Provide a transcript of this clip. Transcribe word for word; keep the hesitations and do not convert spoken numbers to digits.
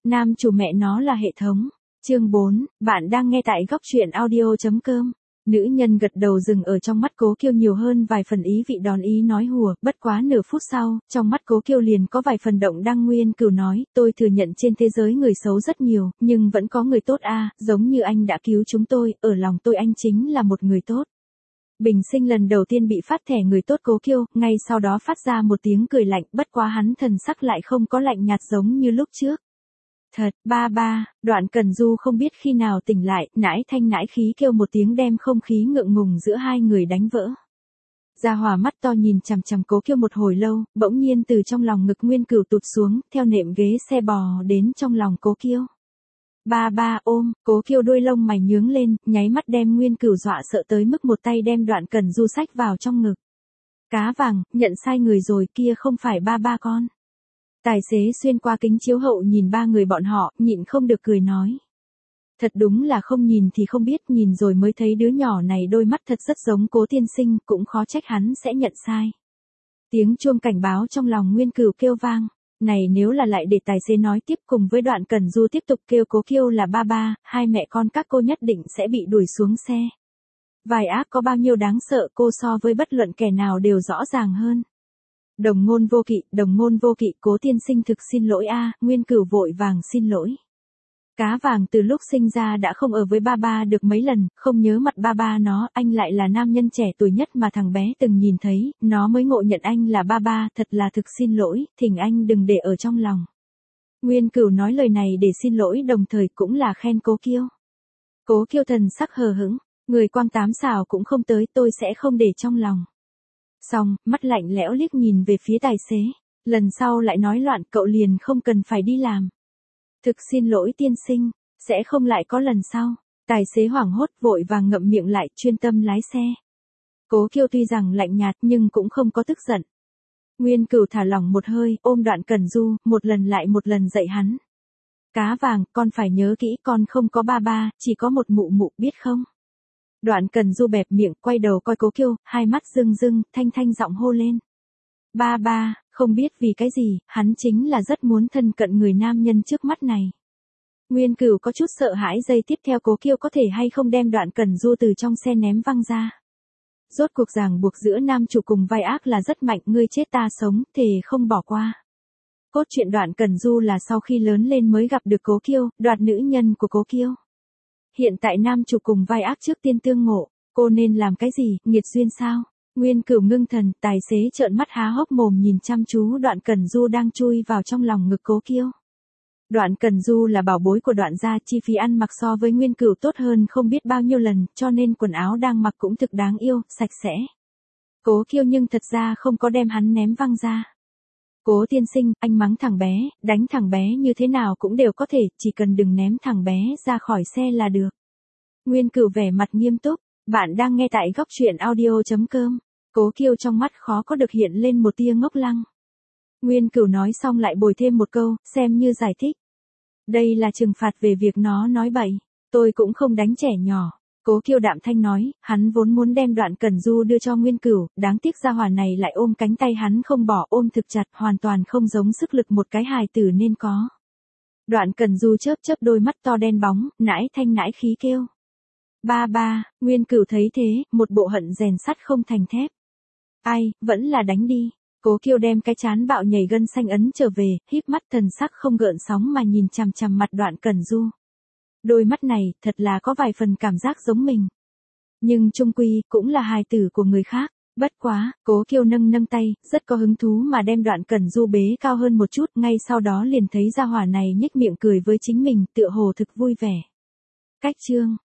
Nam chủ mẹ nó là hệ thống. Chương bốn, bạn đang nghe tại góc truyện audio chấm com. Nữ nhân gật đầu dừng ở trong mắt Cố Kiêu nhiều hơn vài phần ý vị đón ý nói hùa, bất quá nửa phút sau, trong mắt Cố Kiêu liền có vài phần động đăng. Nguyên Cửu nói, tôi thừa nhận trên thế giới người xấu rất nhiều, nhưng vẫn có người tốt a, giống như anh đã cứu chúng tôi, ở lòng tôi anh chính là một người tốt. Bình Sinh lần đầu tiên bị phát thẻ người tốt Cố Kiêu, ngay sau đó phát ra một tiếng cười lạnh, bất quá hắn thần sắc lại không có lạnh nhạt giống như lúc trước. Thật, ba ba, Đoạn Cẩn Du không biết khi nào tỉnh lại, nãi thanh nãi khí kêu một tiếng đem không khí ngượng ngùng giữa hai người đánh vỡ. Gia Hòa mắt to nhìn chằm chằm Cố Kiêu một hồi lâu, bỗng nhiên từ trong lòng ngực Nguyên Cửu tụt xuống, theo nệm ghế xe bò đến trong lòng Cố Kiêu. Ba ba ôm, Cố Kiêu đôi lông mày nhướng lên, nháy mắt đem Nguyên Cửu dọa sợ tới mức một tay đem Đoạn Cẩn Du xách vào trong ngực. Cá vàng, nhận sai người rồi, kia không phải ba ba con. Tài xế xuyên qua kính chiếu hậu nhìn ba người bọn họ, nhịn không được cười nói. Thật đúng là không nhìn thì không biết, nhìn rồi mới thấy đứa nhỏ này đôi mắt thật rất giống Cố tiên sinh, cũng khó trách hắn sẽ nhận sai. Tiếng chuông cảnh báo trong lòng Nguyên Cửu kêu vang. Này nếu là lại để tài xế nói tiếp cùng với Đoạn Cẩn Du tiếp tục kêu Cố Kiêu là ba ba, hai mẹ con các cô nhất định sẽ bị đuổi xuống xe. Vài ác có bao nhiêu đáng sợ, cô so với bất luận kẻ nào đều rõ ràng hơn. Đồng ngôn vô kỵ, đồng ngôn vô kỵ, Cố tiên sinh thực xin lỗi a. Nguyên Cửu vội vàng xin lỗi. Cá vàng từ lúc sinh ra đã không ở với ba ba được mấy lần, không nhớ mặt ba ba nó, anh lại là nam nhân trẻ tuổi nhất mà thằng bé từng nhìn thấy, nó mới ngộ nhận anh là ba ba, thật là thực xin lỗi, thỉnh anh đừng để ở trong lòng. Nguyên Cửu nói lời này để xin lỗi đồng thời cũng là khen Cố Kiêu. Cố Kiêu thần sắc hờ hững, người quang tám xào cũng không tới, tôi sẽ không để trong lòng. Xong, mắt lạnh lẽo liếc nhìn về phía tài xế, lần sau lại nói loạn cậu liền không cần phải đi làm. Thực xin lỗi tiên sinh, sẽ không lại có lần sau. Tài xế hoảng hốt vội vàng ngậm miệng lại, chuyên tâm lái xe. Cố Kiêu tuy rằng lạnh nhạt nhưng cũng không có tức giận. Nguyên Cửu thả lỏng một hơi, ôm Đoạn Cẩn Du, một lần lại một lần dạy hắn. Cá vàng, con phải nhớ kỹ, con không có ba ba, chỉ có một mụ mụ, biết không? Đoạn Cẩn Du bẹp miệng, quay đầu coi Cố Kiêu, hai mắt rưng rưng, thanh thanh giọng hô lên. Ba ba, không biết vì cái gì, hắn chính là rất muốn thân cận người nam nhân trước mắt này. Nguyên Cửu có chút sợ hãi giây tiếp theo Cố Kiêu có thể hay không đem Đoạn Cẩn Du từ trong xe ném văng ra. Rốt cuộc ràng buộc giữa nam chủ cùng vai ác là rất mạnh, ngươi chết ta sống, thề không bỏ qua. Cốt truyện Đoạn Cẩn Du là sau khi lớn lên mới gặp được Cố Kiêu, đoạt nữ nhân của Cố Kiêu. Hiện tại nam chủ cùng vai ác trước tiên tương ngộ, cô nên làm cái gì, nghiệt duyên sao? Nguyên Cửu ngưng thần, tài xế trợn mắt há hốc mồm nhìn chăm chú Đoạn Cẩn Du đang chui vào trong lòng ngực Cố Kiêu. Đoạn Cẩn Du là bảo bối của Đoạn gia, chi phí ăn mặc so với Nguyên Cửu tốt hơn không biết bao nhiêu lần, cho nên quần áo đang mặc cũng thực đáng yêu, sạch sẽ. Cố Kiêu nhưng thật ra không có đem hắn ném văng ra. Cố tiên sinh, anh mắng thằng bé, đánh thằng bé như thế nào cũng đều có thể, chỉ cần đừng ném thằng bé ra khỏi xe là được. Nguyên Cửu vẻ mặt nghiêm túc, bạn đang nghe tại góc truyện audio chấm com. Cố Kiêu trong mắt khó có được hiện lên một tia ngốc lăng. Nguyên Cửu nói xong lại bồi thêm một câu, xem như giải thích. Đây là trừng phạt về việc nó nói bậy, tôi cũng không đánh trẻ nhỏ. Cố Kiêu đạm thanh nói, hắn vốn muốn đem Đoạn Cẩn Du đưa cho Nguyên Cửu, đáng tiếc gia hỏa này lại ôm cánh tay hắn không bỏ, ôm thực chặt, hoàn toàn không giống sức lực một cái hài tử nên có. Đoạn Cẩn Du chớp chớp đôi mắt to đen bóng, nãi thanh nãi khí kêu. Ba ba, Nguyên Cửu thấy thế, một bộ hận rèn sắt không thành thép. Ai, vẫn là đánh đi. Cố Kiêu đem cái chán bạo nhảy gân xanh ấn trở về, híp mắt thần sắc không gợn sóng mà nhìn chằm chằm mặt Đoạn Cẩn Du. Đôi mắt này, thật là có vài phần cảm giác giống mình. Nhưng chung quy, cũng là hài tử của người khác. Bất quá, Cố Kiêu nâng nâng tay, rất có hứng thú mà đem Đoạn Cẩn Du bế cao hơn một chút, ngay sau đó liền thấy gia hỏa này nhếch miệng cười với chính mình, tựa hồ thực vui vẻ. Cách chương